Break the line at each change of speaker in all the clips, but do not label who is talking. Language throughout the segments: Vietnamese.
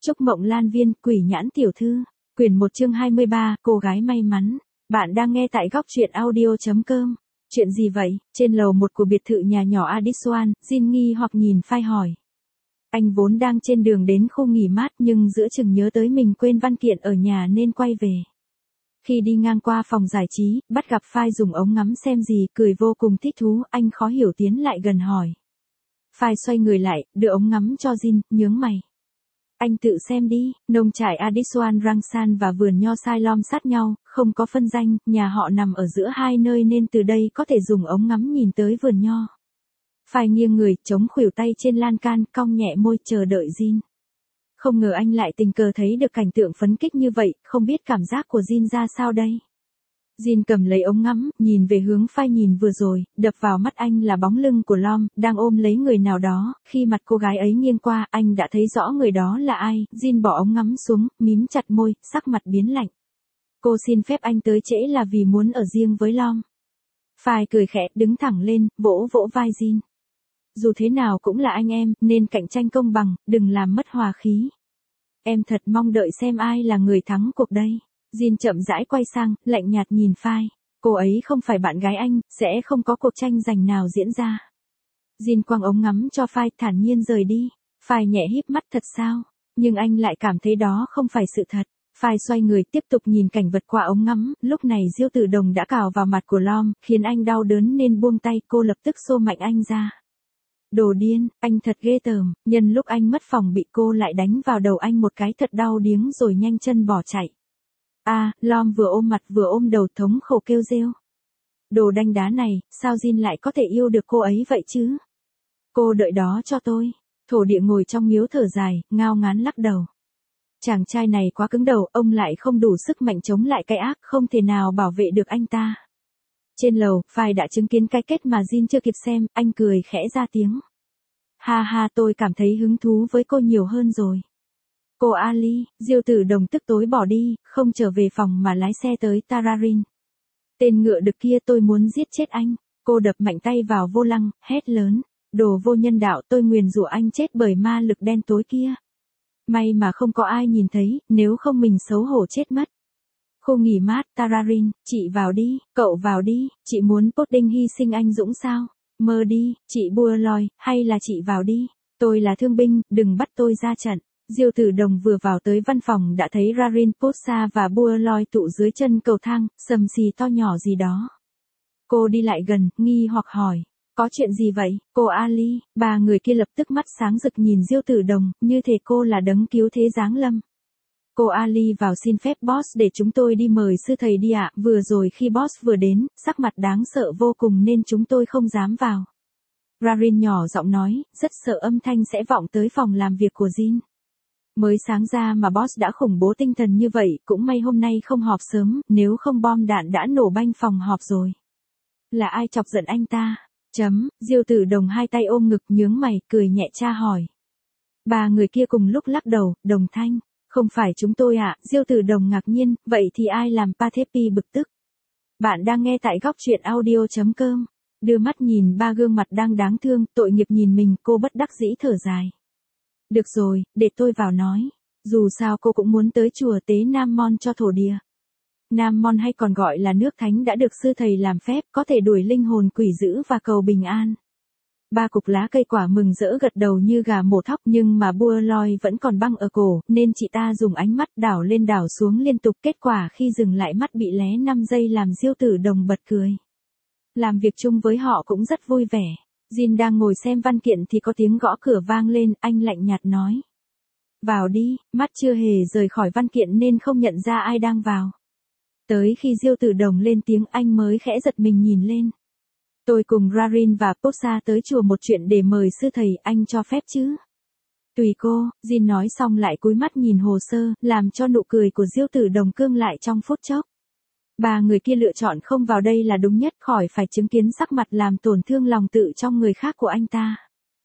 Trúc Mộng Lan Viên, Quỷ Nhãn Tiểu Thư, quyển 1 chương 23, cô gái may mắn. Bạn đang nghe tại góc truyện audio.com. Chuyện gì vậy? Trên lầu một của biệt thự nhà nhỏ Addiswan, Jin nghi hoặc nhìn Phai hỏi. Anh vốn đang trên đường đến khu nghỉ mát nhưng giữa chừng nhớ tới mình quên văn kiện ở nhà nên quay về. Khi đi ngang qua phòng giải trí, bắt gặp Phai dùng ống ngắm xem gì, cười vô cùng thích thú, anh khó hiểu tiến lại gần hỏi. Phai xoay người lại, đưa ống ngắm cho Jin, nhướng mày. Anh tự xem đi, nông trại Addiswan Rangsan và vườn nho Siloam sát nhau, không có phân danh, nhà họ nằm ở giữa hai nơi nên từ đây có thể dùng ống ngắm nhìn tới vườn nho. Phai nghiêng người, chống khuỷu tay trên lan can, cong nhẹ môi chờ đợi Jin. Không ngờ anh lại tình cờ thấy được cảnh tượng phấn khích như vậy, không biết cảm giác của Jin ra sao đây. Jin cầm lấy ống ngắm, nhìn về hướng Phai nhìn vừa rồi, đập vào mắt anh là bóng lưng của Lom, đang ôm lấy người nào đó, khi mặt cô gái ấy nghiêng qua, anh đã thấy rõ người đó là ai, Jin bỏ ống ngắm xuống, mím chặt môi, sắc mặt biến lạnh. Cô xin phép anh tới trễ là vì muốn ở riêng với Lom. Phai cười khẽ, đứng thẳng lên, vỗ vỗ vai Jin. Dù thế nào cũng là anh em, nên cạnh tranh công bằng, đừng làm mất hòa khí. Em thật mong đợi xem ai là người thắng cuộc đây. Jin chậm rãi quay sang, lạnh nhạt nhìn Phai. Cô ấy không phải bạn gái anh, sẽ không có cuộc tranh giành nào diễn ra. Jin quăng ống ngắm cho Phai, thản nhiên rời đi. Phai nhẹ híp mắt, thật sao? Nhưng anh lại cảm thấy đó không phải sự thật. Phai xoay người tiếp tục nhìn cảnh vật qua ống ngắm, lúc này Diêu Tử Đồng đã cào vào mặt của Lom, khiến anh đau đớn nên buông tay, cô lập tức xô mạnh anh ra. Đồ điên, anh thật ghê tởm, nhân lúc anh mất phòng bị cô lại đánh vào đầu anh một cái thật đau điếng rồi nhanh chân bỏ chạy. Lom vừa ôm mặt vừa ôm đầu thống khổ kêu rêu. Đồ đanh đá này, sao Jin lại có thể yêu được cô ấy vậy chứ? Cô đợi đó cho tôi. Thổ địa ngồi trong miếu thở dài, ngao ngán lắc đầu. Chàng trai này quá cứng đầu, ông lại không đủ sức mạnh chống lại cái ác, không thể nào bảo vệ được anh ta. Trên lầu, Phai đã chứng kiến cái kết mà Jin chưa kịp xem, anh cười khẽ ra tiếng. Ha ha, tôi cảm thấy hứng thú với cô nhiều hơn rồi. Cô Ali, Diêu Tử Đồng tức tối bỏ đi, không trở về phòng mà lái xe tới Tararin. Tên ngựa đực kia, tôi muốn giết chết anh. Cô đập mạnh tay vào vô lăng, hét lớn. Đồ vô nhân đạo, tôi nguyền rủa anh chết bởi ma lực đen tối kia. May mà không có ai nhìn thấy, nếu không mình xấu hổ chết mất. Khu nghỉ mát, Tararin, chị vào đi, cậu vào đi, chị muốn Pudding hy sinh anh dũng sao? Mơ đi, chị Buerloy, hay là chị vào đi. Tôi là thương binh, đừng bắt tôi ra trận. Diêu Tử Đồng vừa vào tới văn phòng đã thấy Rarin Posa và Buerloy tụ dưới chân cầu thang, sầm xì to nhỏ gì đó. Cô đi lại gần, nghi hoặc hỏi. Có chuyện gì vậy, cô Ali? Ba người kia lập tức mắt sáng rực nhìn Diêu Tử Đồng, như thể cô là đấng cứu thế giáng lâm. Cô Ali vào xin phép boss để chúng tôi đi mời sư thầy đi ạ. Vừa rồi khi boss vừa đến, sắc mặt đáng sợ vô cùng nên chúng tôi không dám vào. Rarin nhỏ giọng nói, rất sợ âm thanh sẽ vọng tới phòng làm việc của Jin. Mới sáng ra mà boss đã khủng bố tinh thần như vậy, cũng may hôm nay không họp sớm, nếu không bom đạn đã nổ banh phòng họp rồi. Là ai chọc giận anh ta? Diêu Tử Đồng hai tay ôm ngực nhướng mày, cười nhẹ tra hỏi. Ba người kia cùng lúc lắc đầu, đồng thanh. Không phải chúng tôi ạ, Diêu Tử Đồng ngạc nhiên, vậy thì ai làm Pathepi bực tức? Bạn đang nghe tại góc truyện audio.com. Đưa mắt nhìn ba gương mặt đang đáng thương, tội nghiệp nhìn mình, cô bất đắc dĩ thở dài. Được rồi, để tôi vào nói. Dù sao cô cũng muốn tới chùa tế Nam Mon cho thổ địa. Nam Mon hay còn gọi là nước thánh đã được sư thầy làm phép, có thể đuổi linh hồn quỷ dữ và cầu bình an. Ba cục lá cây quả mừng rỡ gật đầu như gà mổ thóc, nhưng mà Buerloy vẫn còn băng ở cổ, nên chị ta dùng ánh mắt đảo lên đảo xuống liên tục, kết quả khi dừng lại mắt bị lé 5 giây làm Diêu Tử Đồng bật cười. Làm việc chung với họ cũng rất vui vẻ. Jin đang ngồi xem văn kiện thì có tiếng gõ cửa vang lên, anh lạnh nhạt nói. Vào đi, mắt chưa hề rời khỏi văn kiện nên không nhận ra ai đang vào. Tới khi Diêu Tử Đồng lên tiếng anh mới khẽ giật mình nhìn lên. Tôi cùng Rarin và Posa tới chùa một chuyện để mời sư thầy, anh cho phép chứ? Tùy cô, Jin nói xong lại cúi mắt nhìn hồ sơ, làm cho nụ cười của Diêu Tử Đồng cương lại trong phút chốc. Ba người kia lựa chọn không vào đây là đúng nhất, khỏi phải chứng kiến sắc mặt làm tổn thương lòng tự trong người khác của anh ta.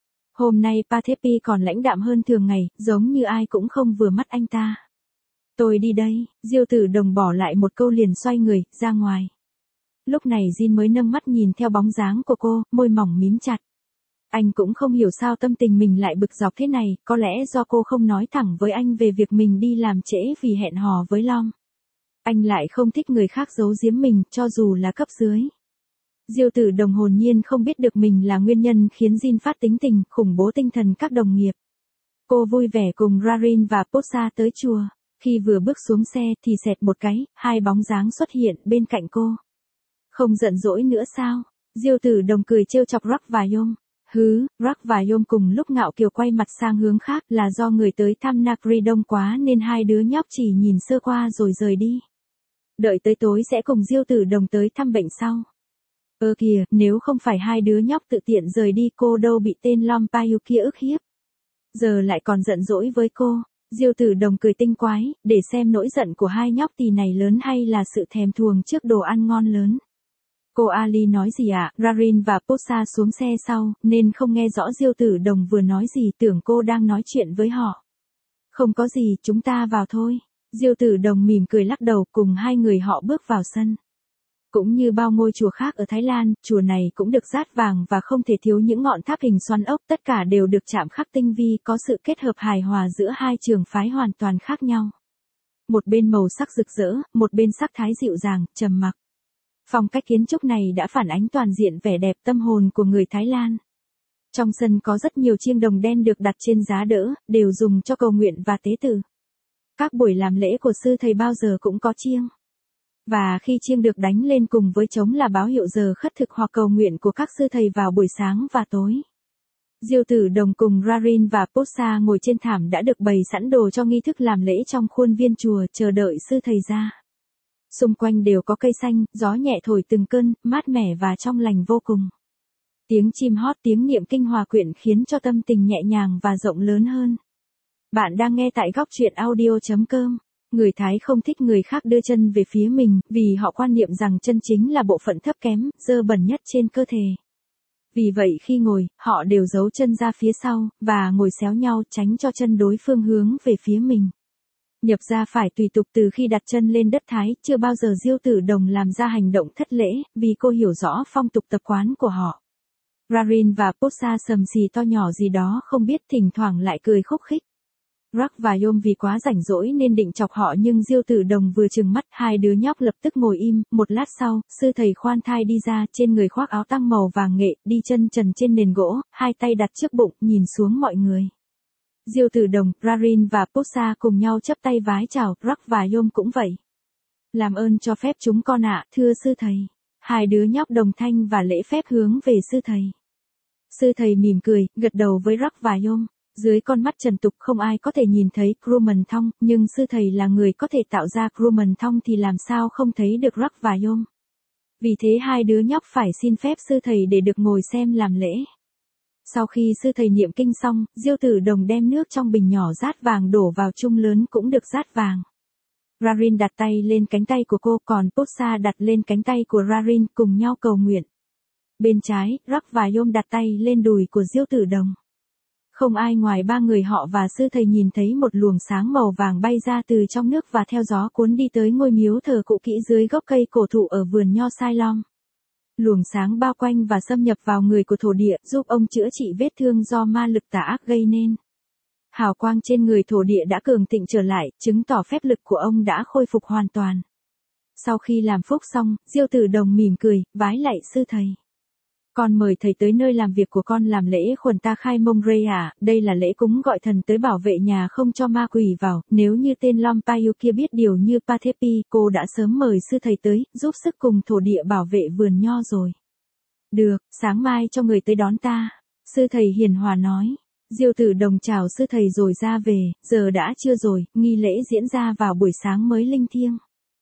Hôm nay Pathepi còn lãnh đạm hơn thường ngày, giống như ai cũng không vừa mắt anh ta. Tôi đi đây, Diêu Tử Đồng bỏ lại một câu liền xoay người, ra ngoài. Lúc này Jin mới nâng mắt nhìn theo bóng dáng của cô, môi mỏng mím chặt. Anh cũng không hiểu sao tâm tình mình lại bực dọc thế này, có lẽ do cô không nói thẳng với anh về việc mình đi làm trễ vì hẹn hò với Long. Anh lại không thích người khác giấu giếm mình, cho dù là cấp dưới. Diêu Tử Đồng hồn nhiên không biết được mình là nguyên nhân khiến Jin phát tính tình, khủng bố tinh thần các đồng nghiệp. Cô vui vẻ cùng Rarin và Posa tới chùa. Khi vừa bước xuống xe thì xẹt một cái, hai bóng dáng xuất hiện bên cạnh cô. Không giận dỗi nữa sao? Diêu Tử Đồng cười trêu chọc Rock và Yom. Rock và Yom cùng lúc ngạo kiều quay mặt sang hướng khác, là do người tới thăm Nakri đông quá nên hai đứa nhóc chỉ nhìn sơ qua rồi rời đi. Đợi tới tối sẽ cùng Diêu Tử Đồng tới thăm bệnh sau. Kìa, nếu không phải hai đứa nhóc tự tiện rời đi cô đâu bị tên Long Payu kia ức hiếp. Giờ lại còn giận dỗi với cô. Diêu Tử Đồng cười tinh quái, để xem nỗi giận của hai nhóc tỳ này lớn hay là sự thèm thuồng trước đồ ăn ngon lớn. Cô Ali nói gì ạ? Rarin và Posa xuống xe sau, nên không nghe rõ Diêu Tử Đồng vừa nói gì, tưởng cô đang nói chuyện với họ. Không có gì, chúng ta vào thôi. Diêu Tử Đồng mỉm cười lắc đầu, cùng hai người họ bước vào sân. Cũng như bao ngôi chùa khác ở Thái Lan, chùa này cũng được dát vàng và không thể thiếu những ngọn tháp hình xoắn ốc, tất cả đều được chạm khắc tinh vi, có sự kết hợp hài hòa giữa hai trường phái hoàn toàn khác nhau. Một bên màu sắc rực rỡ, một bên sắc thái dịu dàng, trầm mặc. Phong cách kiến trúc này đã phản ánh toàn diện vẻ đẹp tâm hồn của người Thái Lan. Trong sân có rất nhiều chiêng đồng đen được đặt trên giá đỡ, đều dùng cho cầu nguyện và tế tự. Các buổi làm lễ của sư thầy bao giờ cũng có chiêng. Và khi chiêng được đánh lên cùng với trống là báo hiệu giờ khất thực hoặc cầu nguyện của các sư thầy vào buổi sáng và tối. Diêu Tử Đồng cùng Rarin và Posa ngồi trên thảm đã được bày sẵn đồ cho nghi thức làm lễ trong khuôn viên chùa, chờ đợi sư thầy ra. Xung quanh đều có cây xanh, gió nhẹ thổi từng cơn, mát mẻ và trong lành vô cùng. Tiếng chim hót, tiếng niệm kinh hòa quyện khiến cho tâm tình nhẹ nhàng và rộng lớn hơn. Bạn đang nghe tại góc truyện audio.com. Người Thái không thích người khác đưa chân về phía mình, vì họ quan niệm rằng chân chính là bộ phận thấp kém, dơ bẩn nhất trên cơ thể. Vì vậy khi ngồi, họ đều giấu chân ra phía sau, và ngồi xéo nhau tránh cho chân đối phương hướng về phía mình. Nhập ra phải tùy tục từ khi đặt chân lên đất Thái, chưa bao giờ Diêu Tử Đồng làm ra hành động thất lễ, vì cô hiểu rõ phong tục tập quán của họ. Rarin và Posa sầm xì to nhỏ gì đó không biết, thỉnh thoảng lại cười khúc khích. Rock và Yom vì quá rảnh rỗi nên định chọc họ, nhưng Diêu Tử Đồng vừa trừng mắt, hai đứa nhóc lập tức ngồi im. Một lát sau, sư thầy khoan thai đi ra, trên người khoác áo tang màu vàng nghệ, đi chân trần trên nền gỗ, hai tay đặt trước bụng, nhìn xuống mọi người. Diêu Tử Đồng, Rarin và Posa cùng nhau chắp tay vái chào, Rock và Yom cũng vậy. Làm ơn cho phép chúng con ạ, thưa sư thầy. Hai đứa nhóc đồng thanh và lễ phép hướng về sư thầy. Sư thầy mỉm cười, gật đầu với Rock và Yom. Dưới con mắt trần tục không ai có thể nhìn thấy Krumman Thong, nhưng sư thầy là người có thể tạo ra Krumman Thong thì làm sao không thấy được Rock và Yom. Vì thế hai đứa nhóc phải xin phép sư thầy để được ngồi xem làm lễ. Sau khi sư thầy niệm kinh xong, Diêu Tử Đồng đem nước trong bình nhỏ dát vàng đổ vào chung lớn cũng được dát vàng. Rarin đặt tay lên cánh tay của cô, còn Posa đặt lên cánh tay của Rarin, cùng nhau cầu nguyện. Bên trái, Rock và Yom đặt tay lên đùi của Diêu Tử Đồng. Không ai ngoài ba người họ và sư thầy nhìn thấy một luồng sáng màu vàng bay ra từ trong nước và theo gió cuốn đi tới ngôi miếu thờ cũ kỹ dưới gốc cây cổ thụ ở vườn nho Sai Long. Luồng sáng bao quanh và xâm nhập vào người của thổ địa, giúp ông chữa trị vết thương do ma lực tà ác gây nên. Hào quang trên người thổ địa đã cường thịnh trở lại, chứng tỏ phép lực của ông đã khôi phục hoàn toàn. Sau khi làm phúc xong, Diêu Tử Đồng mỉm cười, vái lạy sư thầy. Con mời thầy tới nơi làm việc của con làm lễ khuẩn ta khai mông rê à, đây là lễ cúng gọi thần tới bảo vệ nhà không cho ma quỷ vào, nếu như tên Long Payu kia biết điều như Pathepi, cô đã sớm mời sư thầy tới, giúp sức cùng thổ địa bảo vệ vườn nho rồi. Được, sáng mai cho người tới đón ta, sư thầy hiền hòa nói. Diêu Tử Đồng chào sư thầy rồi ra về, giờ đã trưa rồi, nghi lễ diễn ra vào buổi sáng mới linh thiêng.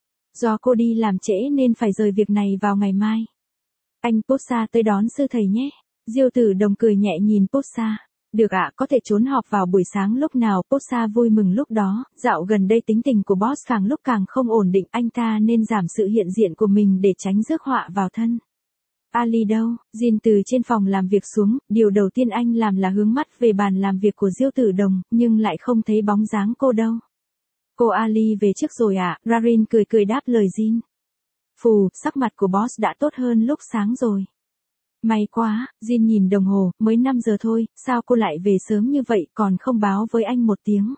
Do cô đi làm trễ nên phải rời việc này vào ngày mai. Anh Posa tới đón sư thầy nhé. Diêu Tử Đồng cười nhẹ nhìn Posa. Được ạ, có thể trốn họp vào buổi sáng lúc nào. Posa vui mừng lúc đó, dạo gần đây tính tình của boss càng lúc càng không ổn định, anh ta nên giảm sự hiện diện của mình để tránh rước họa vào thân. Ali đâu? Jin từ trên phòng làm việc xuống, điều đầu tiên anh làm là hướng mắt về bàn làm việc của Diêu Tử Đồng, nhưng lại không thấy bóng dáng cô đâu. Cô Ali về trước rồi ạ, Rarin cười cười đáp lời Jin. Phù, sắc mặt của boss đã tốt hơn lúc sáng rồi. May quá, Jin nhìn đồng hồ, mới 5 giờ thôi, sao cô lại về sớm như vậy còn không báo với anh một tiếng.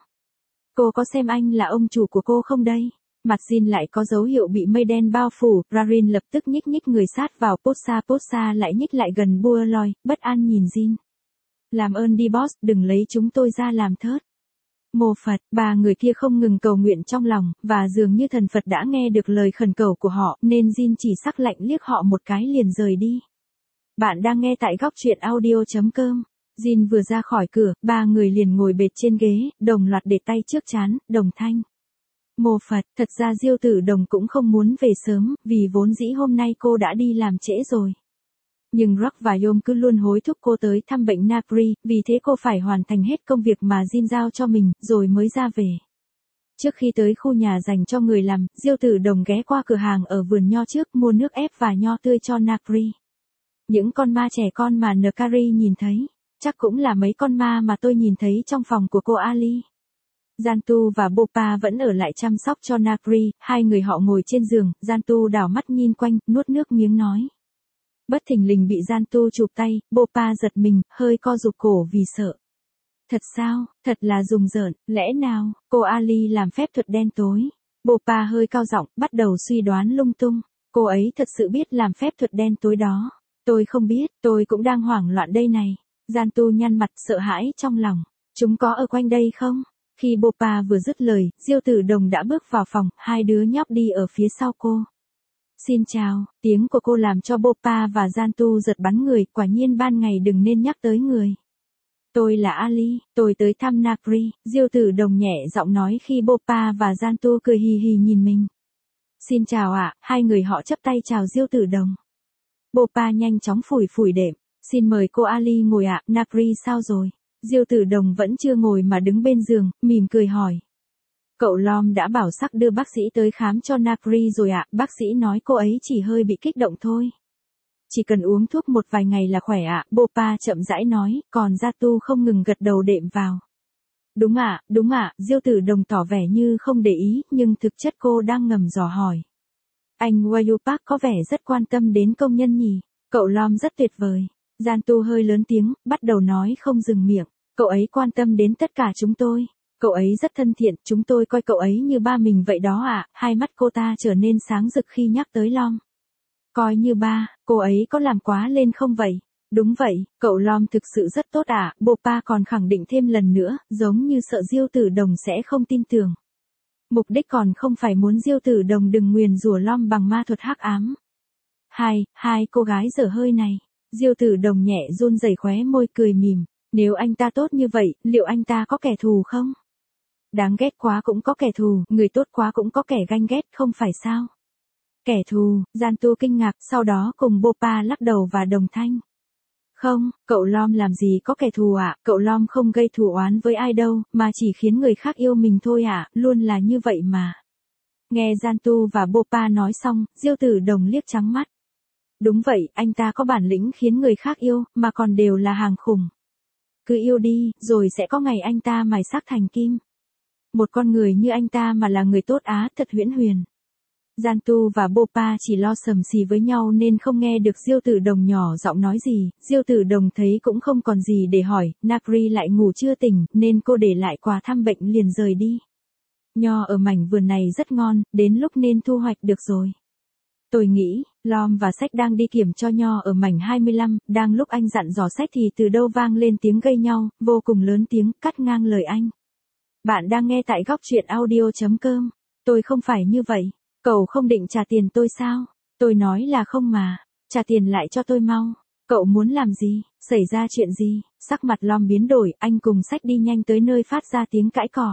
Cô có xem anh là ông chủ của cô không đây? Mặt Jin lại có dấu hiệu bị mây đen bao phủ, Rarin lập tức nhích nhích người sát vào Posa lại nhích lại gần Buerloy, bất an nhìn Jin. Làm ơn đi boss, đừng lấy chúng tôi ra làm thớt. Mô Phật, ba người kia không ngừng cầu nguyện trong lòng, và dường như thần Phật đã nghe được lời khẩn cầu của họ, nên Jin chỉ sắc lạnh liếc họ một cái liền rời đi. Bạn đang nghe tại góc truyện audio.com. Jin vừa ra khỏi cửa, ba người liền ngồi bệt trên ghế, đồng loạt để tay trước trán, đồng thanh. Mô Phật, thật ra Diêu Tử Đồng cũng không muốn về sớm, vì vốn dĩ hôm nay cô đã đi làm trễ rồi. Nhưng Rock và Yom cứ luôn hối thúc cô tới thăm bệnh Napri, vì thế cô phải hoàn thành hết công việc mà Jin giao cho mình, rồi mới ra về. Trước khi tới khu nhà dành cho người làm, Diêu Tử Đồng ghé qua cửa hàng ở vườn nho trước mua nước ép và nho tươi cho Napri. Những con ma trẻ con mà Nkari nhìn thấy, chắc cũng là mấy con ma mà tôi nhìn thấy trong phòng của cô Ali. Jantu và Bopa vẫn ở lại chăm sóc cho Napri, hai người họ ngồi trên giường, Jantu đảo mắt nhìn quanh, nuốt nước miếng nói. Bất thình lình bị Jantu chụp tay, Bopa giật mình, hơi co rụt cổ vì sợ. Thật sao, thật là rùng rợn, lẽ nào, cô Ali làm phép thuật đen tối. Bopa hơi cao giọng, bắt đầu suy đoán lung tung. Cô ấy thật sự biết làm phép thuật đen tối đó. Tôi không biết, tôi cũng đang hoảng loạn đây này. Jantu nhăn mặt sợ hãi trong lòng. Chúng có ở quanh đây không? Khi Bopa vừa dứt lời, Diêu Tử Đồng đã bước vào phòng, hai đứa nhóc đi ở phía sau cô. Xin chào, tiếng của cô làm cho Bopa và Jantu giật bắn người, quả nhiên ban ngày đừng nên nhắc tới người. Tôi là Ali, tôi tới thăm Napri, Diêu Tử Đồng nhẹ giọng nói khi Bopa và Jantu cười hì hì nhìn mình. Xin chào ạ, hai người họ chắp tay chào Diêu Tử Đồng. Bopa nhanh chóng phủi phủi đệm, xin mời cô Ali ngồi ạ, Napri sao rồi? Diêu Tử Đồng vẫn chưa ngồi mà đứng bên giường, mỉm cười hỏi. Cậu Lom đã bảo Sắc đưa bác sĩ tới khám cho Napri rồi ạ, bác sĩ nói cô ấy chỉ hơi bị kích động thôi. Chỉ cần uống thuốc một vài ngày là khỏe ạ, Bopa chậm rãi nói, còn Jatu không ngừng gật đầu đệm vào. Đúng ạ, Diêu Tử Đồng tỏ vẻ như không để ý, nhưng thực chất cô đang ngầm dò hỏi. Anh Wayu Park có vẻ rất quan tâm đến công nhân nhỉ, cậu Lom rất tuyệt vời. Jantu hơi lớn tiếng, bắt đầu nói không dừng miệng, cậu ấy quan tâm đến tất cả chúng tôi. Cậu ấy rất thân thiện, chúng tôi coi cậu ấy như ba mình vậy đó ạ, hai mắt cô ta trở nên sáng rực khi nhắc tới Lom. Coi như ba, cô ấy có làm quá lên không vậy? Đúng vậy, cậu Lom thực sự rất tốt ạ, Bopa còn khẳng định thêm lần nữa, giống như sợ Diêu Tử Đồng sẽ không tin tưởng. Mục đích còn không phải muốn Diêu Tử Đồng đừng nguyền rủa Lom bằng ma thuật hắc ám. Hai cô gái dở hơi này, Diêu Tử Đồng nhẹ run rẩy khóe môi cười mỉm, nếu anh ta tốt như vậy, liệu anh ta có kẻ thù không? Đáng ghét quá cũng có kẻ thù, người tốt quá cũng có kẻ ganh ghét, không phải sao? Kẻ thù, Jantu kinh ngạc, sau đó cùng Bopa lắc đầu và đồng thanh. Không, cậu Lom làm gì có kẻ thù ạ, cậu Lom không gây thù oán với ai đâu, mà chỉ khiến người khác yêu mình thôi ạ, luôn là như vậy mà. Nghe Jantu và Bopa nói xong, Diêu Tử Đồng liếc trắng mắt. Đúng vậy, anh ta có bản lĩnh khiến người khác yêu, mà còn đều là hàng khủng. Cứ yêu đi, rồi sẽ có ngày anh ta mài xác thành kim. Một con người như anh ta mà là người tốt á, thật huyễn huyền. Jantu và Bopa chỉ lo sầm xì với nhau nên không nghe được Diêu Tử Đồng nhỏ giọng nói gì, Diêu Tử Đồng thấy cũng không còn gì để hỏi, Napri lại ngủ chưa tỉnh, nên cô để lại quà thăm bệnh liền rời đi. Nho ở mảnh vườn này rất ngon, đến lúc nên thu hoạch được rồi. Tôi nghĩ, Lom và Sách đang đi kiểm cho nho ở mảnh 25, đang lúc anh dặn dò Sách thì từ đâu vang lên tiếng gây nhau, vô cùng lớn tiếng, cắt ngang lời anh. Bạn đang nghe tại góc truyện audio.com. Tôi không phải như vậy. Cậu không định trả tiền tôi sao? Tôi nói là không mà. Trả tiền lại cho tôi mau. Cậu muốn làm gì? Xảy ra chuyện gì? Sắc mặt Lom biến đổi, anh cùng Sách đi nhanh tới nơi phát ra tiếng cãi cọ.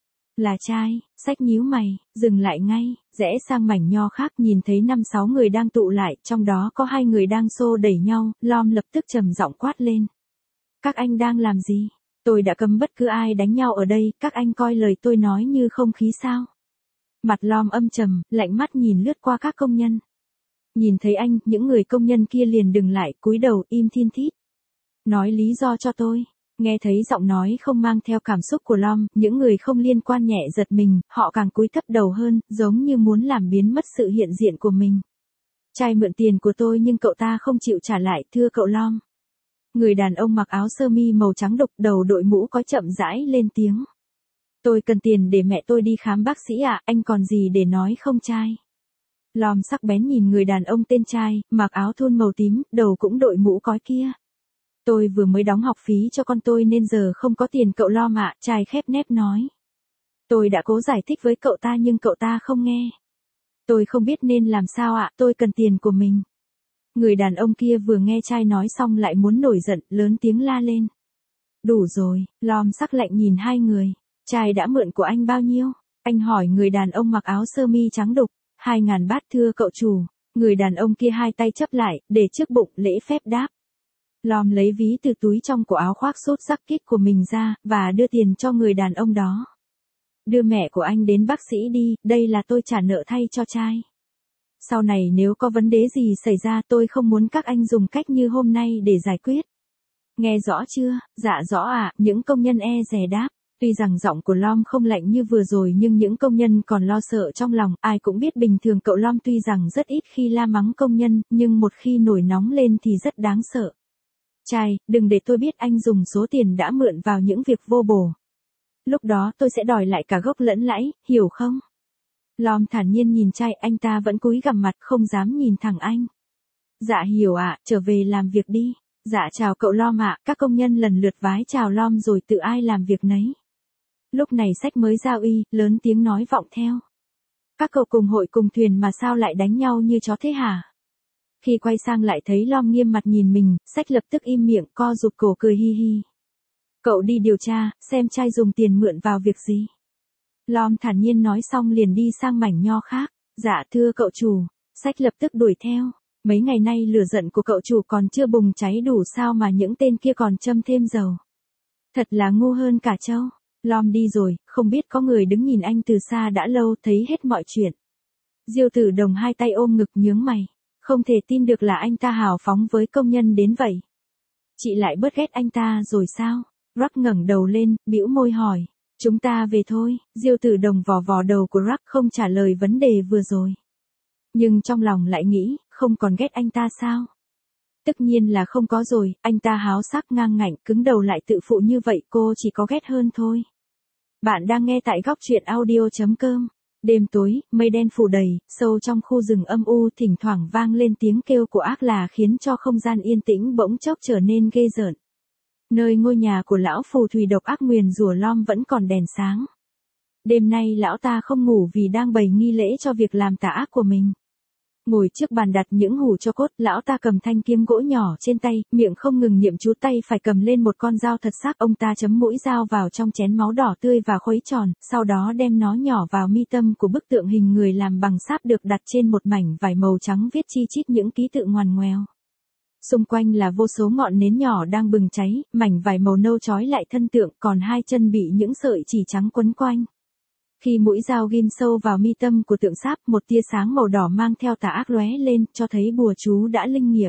Là trai, Sách nhíu mày, dừng lại ngay, rẽ sang mảnh nho khác nhìn thấy 5-6 người đang tụ lại, trong đó có 2 người đang xô đẩy nhau, Lom lập tức trầm giọng quát lên. Các anh đang làm gì? Tôi đã cấm bất cứ ai đánh nhau ở đây, các anh coi lời tôi nói như không khí sao? Mặt Lom âm trầm, lạnh mắt nhìn lướt qua các công nhân. Nhìn thấy anh, những người công nhân kia liền dừng lại, cúi đầu im thin thít. Nói lý do cho tôi. Nghe thấy giọng nói không mang theo cảm xúc của Lom, những người không liên quan nhẹ giật mình, họ càng cúi thấp đầu hơn, giống như muốn làm biến mất sự hiện diện của mình. Trai mượn tiền của tôi nhưng cậu ta không chịu trả lại, thưa cậu Lom. Người đàn ông mặc áo sơ mi màu trắng đục đầu đội mũ có chậm rãi lên tiếng. Tôi cần tiền để mẹ tôi đi khám bác sĩ ạ, anh còn gì để nói không trai? Lom sắc bén nhìn người đàn ông tên trai, mặc áo thun màu tím, đầu cũng đội mũ cói kia. Tôi vừa mới đóng học phí cho con tôi nên giờ không có tiền cậu Lom ạ, trai khép nép nói. Tôi đã cố giải thích với cậu ta nhưng cậu ta không nghe. Tôi không biết nên làm sao ạ, tôi cần tiền của mình. Người đàn ông kia vừa nghe trai nói xong lại muốn nổi giận, lớn tiếng la lên. Đủ rồi, Lom sắc lạnh nhìn hai người. Trai đã mượn của anh bao nhiêu? Anh hỏi người đàn ông mặc áo sơ mi trắng đục. 2.000 bát thưa cậu chủ. Người đàn ông kia hai tay chấp lại, để trước bụng, lễ phép đáp. Lom lấy ví từ túi trong của áo khoác sốt jacket của mình ra, và đưa tiền cho người đàn ông đó. Đưa mẹ của anh đến bác sĩ đi, đây là tôi trả nợ thay cho trai. Sau này nếu có vấn đề gì xảy ra tôi không muốn các anh dùng cách như hôm nay để giải quyết. Nghe rõ chưa? Dạ rõ ạ, những công nhân e dè đáp. Tuy rằng giọng của Lom không lạnh như vừa rồi nhưng những công nhân còn lo sợ trong lòng, ai cũng biết bình thường cậu Lom tuy rằng rất ít khi la mắng công nhân, nhưng một khi nổi nóng lên thì rất đáng sợ. Trai, đừng để tôi biết anh dùng số tiền đã mượn vào những việc vô bổ. Lúc đó tôi sẽ đòi lại cả gốc lẫn lãi, hiểu không? Lom thản nhiên nhìn trai, anh ta vẫn cúi gằm mặt không dám nhìn thẳng anh. Dạ hiểu ạ, trở về làm việc đi. Dạ chào cậu Lom ạ, các công nhân lần lượt vái chào Lom rồi tự ai làm việc nấy. Lúc này sách mới giao y, lớn tiếng nói vọng theo. Các cậu cùng hội cùng thuyền mà sao lại đánh nhau như chó thế hả? Khi quay sang lại thấy Lom nghiêm mặt nhìn mình, sách lập tức im miệng co rụt cổ cười hi hi. Cậu đi điều tra, xem trai dùng tiền mượn vào việc gì. Lom thản nhiên nói xong liền đi sang mảnh nho khác. Dạ thưa cậu chủ, sách lập tức đuổi theo. Mấy ngày nay lửa giận của cậu chủ còn chưa bùng cháy đủ sao mà những tên kia còn châm thêm dầu. Thật là ngu hơn cả trâu. Lom đi rồi, không biết có người đứng nhìn anh từ xa đã lâu thấy hết mọi chuyện. Diêu Tử Đồng hai tay ôm ngực nhướng mày. Không thể tin được là anh ta hào phóng với công nhân đến vậy. Chị lại bớt ghét anh ta rồi sao? Rack ngẩng đầu lên, bĩu môi hỏi. Chúng ta về thôi. Diêu Tử Đồng vò vò đầu của Rack không trả lời vấn đề vừa rồi. Nhưng trong lòng lại nghĩ, không còn ghét anh ta sao? Tất nhiên là không có rồi, anh ta háo sắc ngang ngạnh, cứng đầu lại tự phụ như vậy, cô chỉ có ghét hơn thôi. Bạn đang nghe tại góc truyện audio.com. Đêm tối, mây đen phủ đầy, sâu trong khu rừng âm u thỉnh thoảng vang lên tiếng kêu của ác là khiến cho không gian yên tĩnh bỗng chốc trở nên ghê rợn. Nơi ngôi nhà của lão phù thủy độc ác nguyền rủa Lom vẫn còn đèn sáng. Đêm nay lão ta không ngủ vì đang bày nghi lễ cho việc làm tà ác của mình. Ngồi trước bàn đặt những hũ cho cốt, lão ta cầm thanh kiếm gỗ nhỏ trên tay, miệng không ngừng niệm chú, tay phải cầm lên một con dao thật sắc, ông ta chấm mũi dao vào trong chén máu đỏ tươi và khuấy tròn, sau đó đem nó nhỏ vào mi tâm của bức tượng hình người làm bằng sáp được đặt trên một mảnh vải màu trắng viết chi chít những ký tự ngoằn ngoèo. Xung quanh là vô số ngọn nến nhỏ đang bừng cháy, mảnh vải màu nâu trói lại thân tượng, còn hai chân bị những sợi chỉ trắng quấn quanh. Khi mũi dao ghim sâu vào mi tâm của tượng sáp, một tia sáng màu đỏ mang theo tà ác lóe lên, cho thấy bùa chú đã linh nghiệm.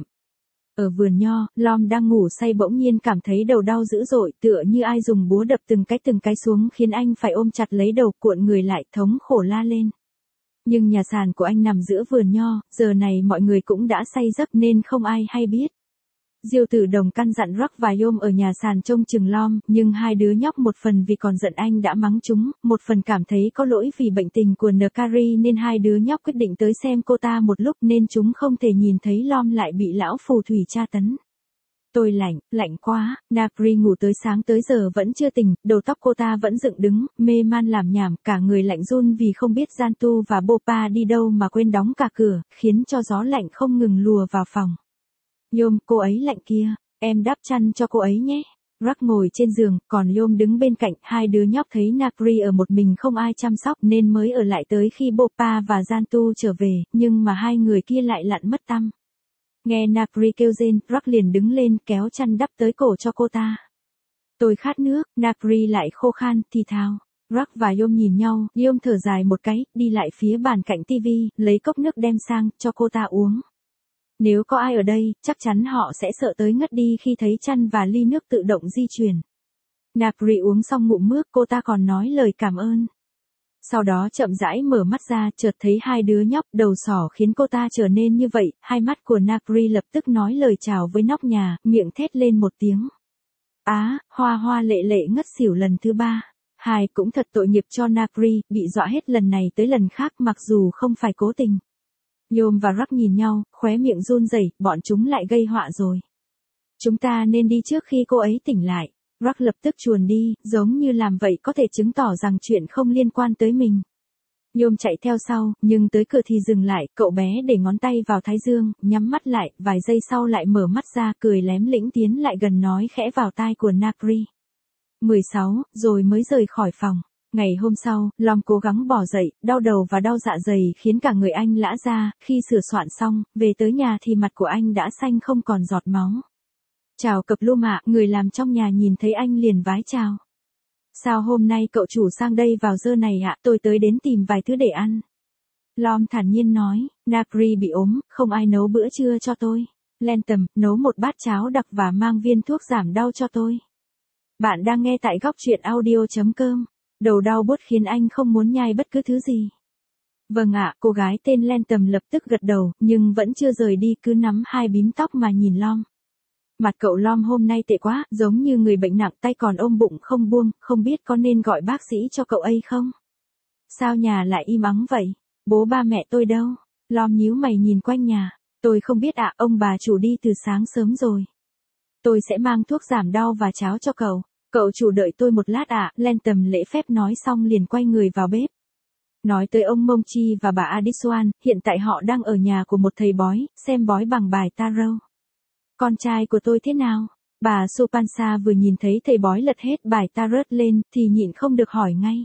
Ở vườn nho, Lom đang ngủ say bỗng nhiên cảm thấy đầu đau dữ dội, tựa như ai dùng búa đập từng cái xuống, khiến anh phải ôm chặt lấy đầu, cuộn người lại, thống khổ la lên. Nhưng nhà sàn của anh nằm giữa vườn nho, giờ này mọi người cũng đã say giấc nên không ai hay biết. Diêu Tử Đồng căn dặn Rack và Yom ở nhà sàn trông chừng Lom, nhưng hai đứa nhóc một phần vì còn giận anh đã mắng chúng, một phần cảm thấy có lỗi vì bệnh tình của Nakari nên hai đứa nhóc quyết định tới xem cô ta một lúc, nên chúng không thể nhìn thấy Lom lại bị lão phù thủy tra tấn. Tôi lạnh quá. Nakari ngủ tới sáng tới giờ vẫn chưa tỉnh, đầu tóc cô ta vẫn dựng đứng, mê man làm nhảm, cả người lạnh run vì không biết Jantu và Bopa đi đâu mà quên đóng cả cửa, khiến cho gió lạnh không ngừng lùa vào phòng. Yom, cô ấy lạnh kia, em đắp chăn cho cô ấy nhé. Rack ngồi trên giường, còn Yom đứng bên cạnh, hai đứa nhóc thấy Nakri ở một mình không ai chăm sóc nên mới ở lại tới khi Bopa và Jantu trở về, nhưng mà hai người kia lại lặn mất tăm. Nghe Nakri kêu rên, Rack liền đứng lên kéo chăn đắp tới cổ cho cô ta. Tôi khát nước, Nakri lại khô khan, thì thào. Rack và Yom nhìn nhau, Yom thở dài một cái, đi lại phía bàn cạnh tivi, lấy cốc nước đem sang, cho cô ta uống. Nếu có ai ở đây, chắc chắn họ sẽ sợ tới ngất đi khi thấy chăn và ly nước tự động di chuyển. Nakri uống xong ngụm nước, cô ta còn nói lời cảm ơn. Sau đó chậm rãi mở mắt ra, chợt thấy hai đứa nhóc đầu sỏ khiến cô ta trở nên như vậy, hai mắt của Nagri lập tức nói lời chào với nóc nhà, miệng thét lên một tiếng. Hoa hoa lệ lệ ngất xỉu lần thứ 3. Hai cũng thật tội nghiệp cho Nagri, bị dọa hết lần này tới lần khác mặc dù không phải cố tình. Yom và Rắc nhìn nhau, khóe miệng run rẩy, bọn chúng lại gây họa rồi. Chúng ta nên đi trước khi cô ấy tỉnh lại. Rắc lập tức chuồn đi, giống như làm vậy có thể chứng tỏ rằng chuyện không liên quan tới mình. Yom chạy theo sau, nhưng tới cửa thì dừng lại, cậu bé để ngón tay vào thái dương, nhắm mắt lại, vài giây sau lại mở mắt ra, cười lém lĩnh tiến lại gần nói khẽ vào tai của Nagri. 16, rồi mới rời khỏi phòng. Ngày hôm sau, Lom cố gắng bỏ dậy, đau đầu và đau dạ dày khiến cả người anh lã ra, khi sửa soạn xong, về tới nhà thì mặt của anh đã xanh không còn giọt máu. Chào cập Lum ạ, người làm trong nhà nhìn thấy anh liền vái chào. Sao hôm nay cậu chủ sang đây vào giờ này ạ, tôi tới đến tìm vài thứ để ăn. Lom thản nhiên nói, Nagri bị ốm, không ai nấu bữa trưa cho tôi. Lentom, nấu một bát cháo đặc và mang viên thuốc giảm đau cho tôi. Bạn đang nghe tại góc truyện audio.com. Đầu đau buốt khiến anh không muốn nhai bất cứ thứ gì. Vâng ạ, cô gái tên Lentom lập tức gật đầu, nhưng vẫn chưa rời đi, cứ nắm hai bím tóc mà nhìn Lom. Mặt cậu Lom hôm nay tệ quá, giống như người bệnh nặng, tay còn ôm bụng không buông, không biết có nên gọi bác sĩ cho cậu ấy không? Sao nhà lại im ắng vậy? Bố ba mẹ tôi đâu? Lom nhíu mày nhìn quanh nhà. Tôi không biết ạ, ông bà chủ đi từ sáng sớm rồi. Tôi sẽ mang thuốc giảm đau và cháo cho cậu. Cậu chủ đợi tôi một lát ạ, Lentom lễ phép nói xong liền quay người vào bếp. Nói tới ông Mongchi và bà Adiswan, hiện tại họ đang ở nhà của một thầy bói, xem bói bằng bài tarot. Con trai của tôi thế nào? Bà Supansa vừa nhìn thấy thầy bói lật hết bài tarot lên, thì nhịn không được hỏi ngay.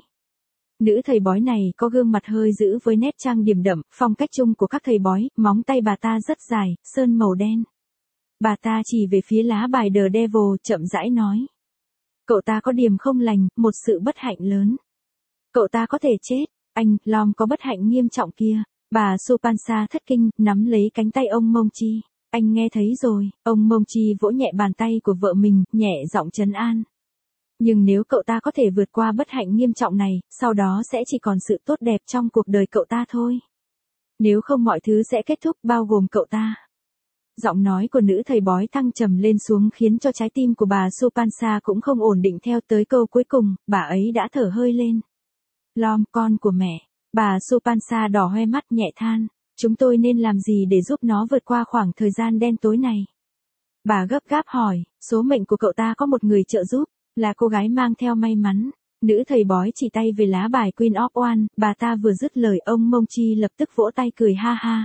Nữ thầy bói này có gương mặt hơi dữ với nét trang điểm đậm, phong cách chung của các thầy bói, móng tay bà ta rất dài, sơn màu đen. Bà ta chỉ về phía lá bài The Devil, chậm rãi nói. Cậu ta có điểm không lành, một sự bất hạnh lớn. Cậu ta có thể chết, anh, Lom có bất hạnh nghiêm trọng kia. Bà Supansa thất kinh, nắm lấy cánh tay ông Mongchi. Anh nghe thấy rồi, ông Mongchi vỗ nhẹ bàn tay của vợ mình, nhẹ giọng trấn an. Nhưng nếu cậu ta có thể vượt qua bất hạnh nghiêm trọng này, sau đó sẽ chỉ còn sự tốt đẹp trong cuộc đời cậu ta thôi. Nếu không mọi thứ sẽ kết thúc bao gồm cậu ta. Giọng nói của nữ thầy bói thăng trầm lên xuống khiến cho trái tim của bà Supansa cũng không ổn định theo tới câu cuối cùng, bà ấy đã thở hơi lên. Lom, con của mẹ. Bà Supansa đỏ hoe mắt nhẹ than. Chúng tôi nên làm gì để giúp nó vượt qua khoảng thời gian đen tối này? Bà gấp gáp hỏi, số mệnh của cậu ta có một người trợ giúp, là cô gái mang theo may mắn. Nữ thầy bói chỉ tay về lá bài Queen of Wands, bà ta vừa dứt lời ông Mongchi lập tức vỗ tay cười ha ha.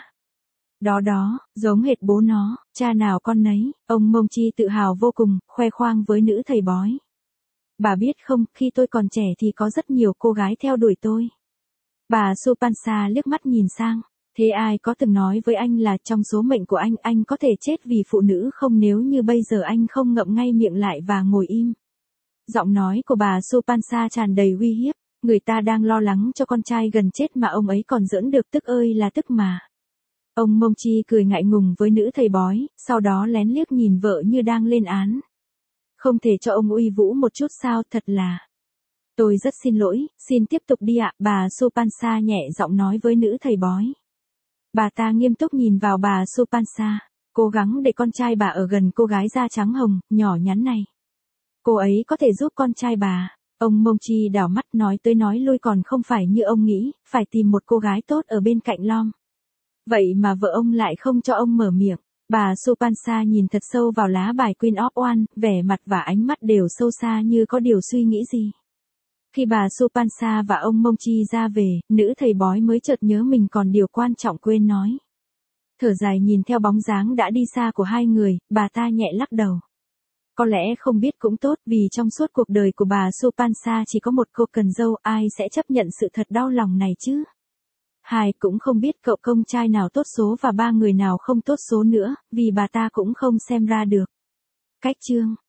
Đó, giống hệt bố nó, cha nào con nấy, ông Mongchi tự hào vô cùng, khoe khoang với nữ thầy bói. Bà biết không, khi tôi còn trẻ thì có rất nhiều cô gái theo đuổi tôi. Bà Supansa liếc mắt nhìn sang. Thế ai có từng nói với anh là trong số mệnh của anh có thể chết vì phụ nữ không nếu như bây giờ anh không ngậm ngay miệng lại và ngồi im. Giọng nói của bà Supansa tràn đầy uy hiếp, người ta đang lo lắng cho con trai gần chết mà ông ấy còn giỡn được, tức ơi là tức mà. Ông Mongchi cười ngại ngùng với nữ thầy bói, sau đó lén liếc nhìn vợ như đang lên án. Không thể cho ông uy vũ một chút sao, thật là. Tôi rất xin lỗi, xin tiếp tục đi ạ, bà Supansa nhẹ giọng nói với nữ thầy bói. Bà ta nghiêm túc nhìn vào bà Supansa, cố gắng để con trai bà ở gần cô gái da trắng hồng, nhỏ nhắn này. Cô ấy có thể giúp con trai bà. Ông Mongchi đảo mắt nói tới nói lui còn không phải như ông nghĩ, phải tìm một cô gái tốt ở bên cạnh Lom. Vậy mà vợ ông lại không cho ông mở miệng. Bà Supansa nhìn thật sâu vào lá bài Queen of Wands, vẻ mặt và ánh mắt đều sâu xa như có điều suy nghĩ gì. Khi bà Supansa và ông Mongchi ra về, nữ thầy bói mới chợt nhớ mình còn điều quan trọng quên nói. Thở dài nhìn theo bóng dáng đã đi xa của hai người, bà ta nhẹ lắc đầu. Có lẽ không biết cũng tốt, vì trong suốt cuộc đời của bà Supansa chỉ có một cô cần dâu, ai sẽ chấp nhận sự thật đau lòng này chứ? Hai cũng không biết cậu công trai nào tốt số và ba người nào không tốt số nữa, vì bà ta cũng không xem ra được. Cách chương